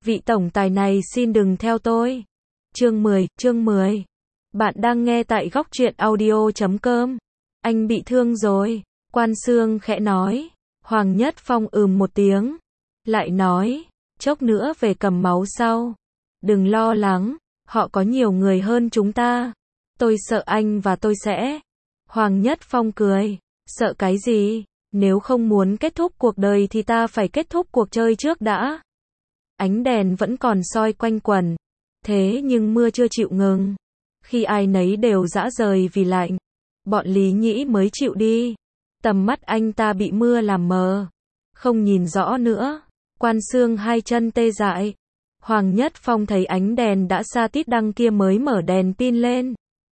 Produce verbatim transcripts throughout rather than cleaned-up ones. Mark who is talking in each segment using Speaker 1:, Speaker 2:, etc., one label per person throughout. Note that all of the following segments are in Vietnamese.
Speaker 1: vị tổng tài này xin đừng theo tôi. Chương mười, chương mười. Bạn đang nghe tại góc truyện audio chấm com. Anh bị thương rồi. Quan Xương khẽ nói. Hoàng Nhất Phong ừm một tiếng. Lại nói, chốc nữa về cầm máu sau. Đừng lo lắng, họ có nhiều người hơn chúng ta. Tôi sợ anh và tôi sẽ. Hoàng Nhất Phong cười. Sợ cái gì? Nếu không muốn kết thúc cuộc đời thì ta phải kết thúc cuộc chơi trước đã. Ánh đèn vẫn còn soi quanh quần. Thế nhưng mưa chưa chịu ngừng. Khi ai nấy đều rã rời vì lạnh, bọn Lý Nhĩ mới chịu đi. Tầm mắt anh ta bị mưa làm mờ, không nhìn rõ nữa. Quan Xương hai chân tê dại. Hoàng Nhất Phong thấy ánh đèn đã xa tít đăng kia mới mở đèn pin lên.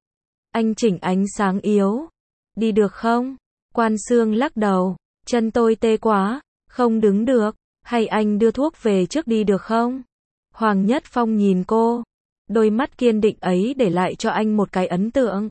Speaker 1: Anh chỉnh ánh sáng yếu. Đi được không? Quan Xương lắc đầu. Chân tôi tê quá, không đứng được. Hay anh đưa thuốc về trước đi được không? Hoàng Nhất Phong nhìn cô. Đôi mắt kiên định ấy để lại cho anh một cái ấn tượng.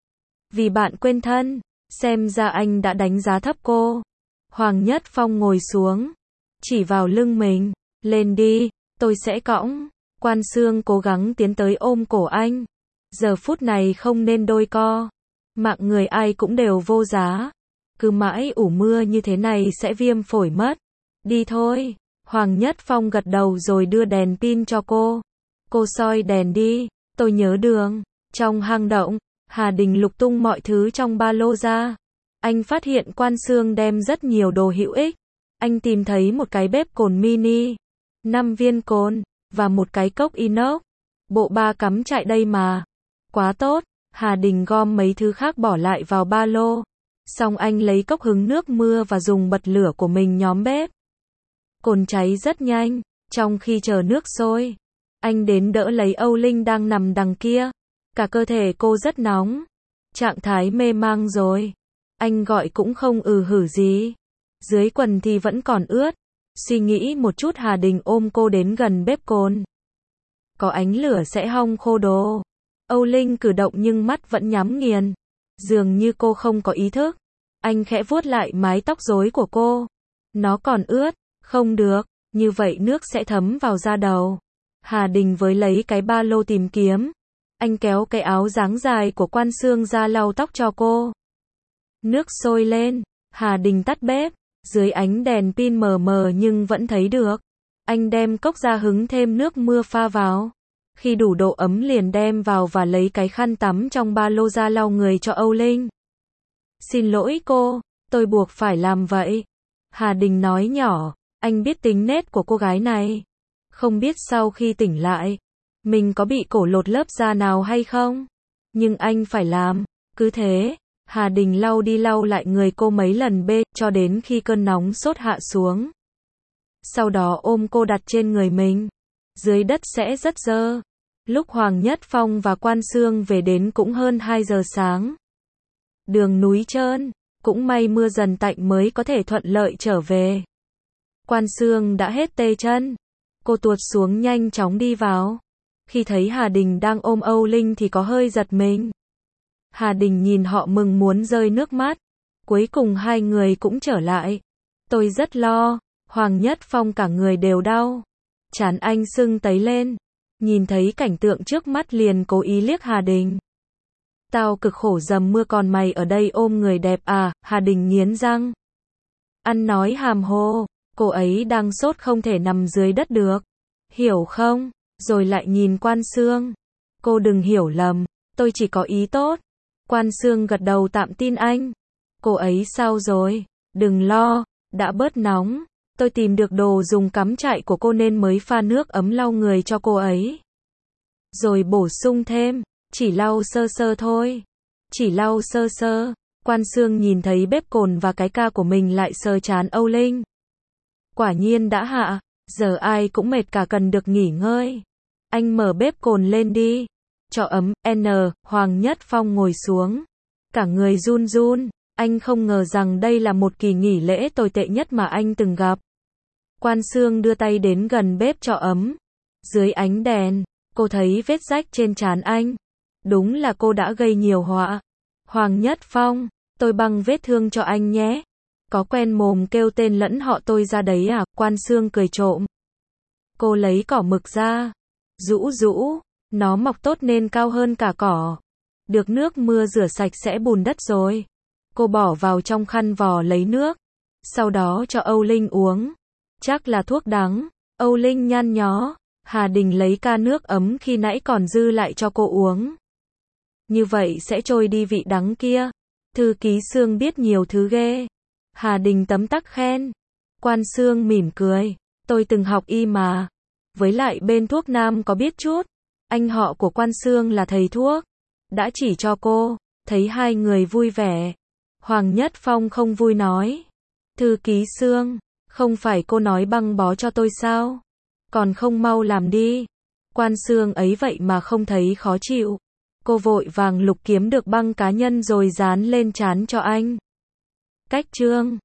Speaker 1: Vì bạn quên thân, xem ra anh đã đánh giá thấp cô. Hoàng Nhất Phong ngồi xuống, chỉ vào lưng mình. Lên đi, tôi sẽ cõng. Quan Xương cố gắng tiến tới ôm cổ anh. Giờ phút này không nên đôi co. Mạng người ai cũng đều vô giá. Cứ mãi ủ mưa như thế này sẽ viêm phổi mất. Đi thôi. Hoàng Nhất Phong gật đầu rồi đưa đèn pin cho cô. Cô soi đèn đi. Tôi nhớ đường. Trong hang động, Hà Đình lục tung mọi thứ trong ba lô ra. Anh phát hiện Quan Xương đem rất nhiều đồ hữu ích. Anh tìm thấy một cái bếp cồn mini, năm viên cồn, và một cái cốc inox. Bộ ba cắm trại đây mà. Quá tốt. Hà Đình gom mấy thứ khác bỏ lại vào ba lô. Xong anh lấy cốc hứng nước mưa và dùng bật lửa của mình nhóm bếp. Cồn cháy rất nhanh. Trong khi chờ nước sôi, anh đến đỡ lấy Âu Linh đang nằm đằng kia. Cả cơ thể cô rất nóng. Trạng thái mê mang rồi. Anh gọi cũng không ừ hử gì. Dưới quần thì vẫn còn ướt. Suy nghĩ một chút Hà Đình ôm cô đến gần bếp cồn. Có ánh lửa sẽ hong khô đồ. Âu Linh cử động nhưng mắt vẫn nhắm nghiền. Dường như cô không có ý thức. Anh khẽ vuốt lại mái tóc rối của cô. Nó còn ướt. Không được. Như vậy nước sẽ thấm vào da đầu. Hà Đình với lấy cái ba lô tìm kiếm. Anh kéo cái áo dáng dài của Quan Xương ra lau tóc cho cô. Nước sôi lên. Hà Đình tắt bếp. Dưới ánh đèn pin mờ mờ nhưng vẫn thấy được. Anh đem cốc ra hứng thêm nước mưa pha vào. Khi đủ độ ấm liền đem vào và lấy cái khăn tắm trong ba lô ra lau người cho Âu Linh. Xin lỗi cô, tôi buộc phải làm vậy. Hà Đình nói nhỏ. Anh biết tính nết của cô gái này. Không biết sau khi tỉnh lại, mình có bị cổ lột lớp da nào hay không? Nhưng anh phải làm. Cứ thế, Hà Đình lau đi lau lại người cô mấy lần bê, cho đến khi cơn nóng sốt hạ xuống. Sau đó ôm cô đặt trên người mình. Dưới đất sẽ rất dơ. Lúc Hoàng Nhất Phong và Quan Xương về đến cũng hơn hai giờ sáng. Đường núi trơn, cũng may mưa dần tạnh mới có thể thuận lợi trở về. Quan Xương đã hết tê chân. Cô tuột xuống nhanh chóng đi vào. Khi thấy Hà Đình đang ôm Âu Linh thì có hơi giật mình. Hà Đình nhìn họ mừng muốn rơi nước mắt. Cuối cùng hai người cũng trở lại. Tôi rất lo. Hoàng Nhất Phong cả người đều đau. Trán anh sưng tấy lên. Nhìn thấy cảnh tượng trước mắt liền cố ý liếc Hà Đình. Tao cực khổ dầm mưa còn mày ở đây ôm người đẹp à? Hà Đình nghiến răng. Ăn nói hàm hồ. Cô ấy đang sốt không thể nằm dưới đất được. Hiểu không? Rồi lại nhìn Quan Xương. Cô đừng hiểu lầm. Tôi chỉ có ý tốt. Quan Xương gật đầu tạm tin anh. Cô ấy sao rồi? Đừng lo. Đã bớt nóng. Tôi tìm được đồ dùng cắm trại của cô nên mới pha nước ấm lau người cho cô ấy. Rồi bổ sung thêm. Chỉ lau sơ sơ thôi. Chỉ lau sơ sơ. Quan Xương nhìn thấy bếp cồn và cái ca của mình lại sờ trán Âu Linh. Quả nhiên đã hạ. Giờ ai cũng mệt cả cần được nghỉ ngơi. Anh mở bếp cồn lên đi. Cho ấm. N. Hoàng Nhất Phong ngồi xuống. Cả người run run. Anh không ngờ rằng đây là một kỳ nghỉ lễ tồi tệ nhất mà anh từng gặp. Quan Xương đưa tay đến gần bếp cho ấm. Dưới ánh đèn, cô thấy vết rách trên trán anh. Đúng là cô đã gây nhiều họa. Hoàng Nhất Phong, tôi băng vết thương cho anh nhé. Có quen mồm kêu tên lẫn họ tôi ra đấy à? Quan Xương cười trộm. Cô lấy cỏ mực ra. Rũ rũ. Nó mọc tốt nên cao hơn cả cỏ. Được nước mưa rửa sạch sẽ bùn đất rồi. Cô bỏ vào trong khăn vò lấy nước. Sau đó cho Âu Linh uống. Chắc là thuốc đắng. Âu Linh nhăn nhó. Hà Đình lấy ca nước ấm khi nãy còn dư lại cho cô uống. Như vậy sẽ trôi đi vị đắng kia. Thư ký Sương biết nhiều thứ ghê. Hà Đình tấm tắc khen. Quan Sương mỉm cười. Tôi từng học y mà. Với lại bên thuốc nam có biết chút. Anh họ của Quan Sương là thầy thuốc. Đã chỉ cho cô. Thấy hai người vui vẻ. Hoàng Nhất Phong không vui nói. Thư ký Sương, không phải cô nói băng bó cho tôi sao? Còn không mau làm đi. Quan Sương ấy vậy mà không thấy khó chịu. Cô vội vàng lục kiếm được băng cá nhân rồi dán lên trán cho anh. Cách chương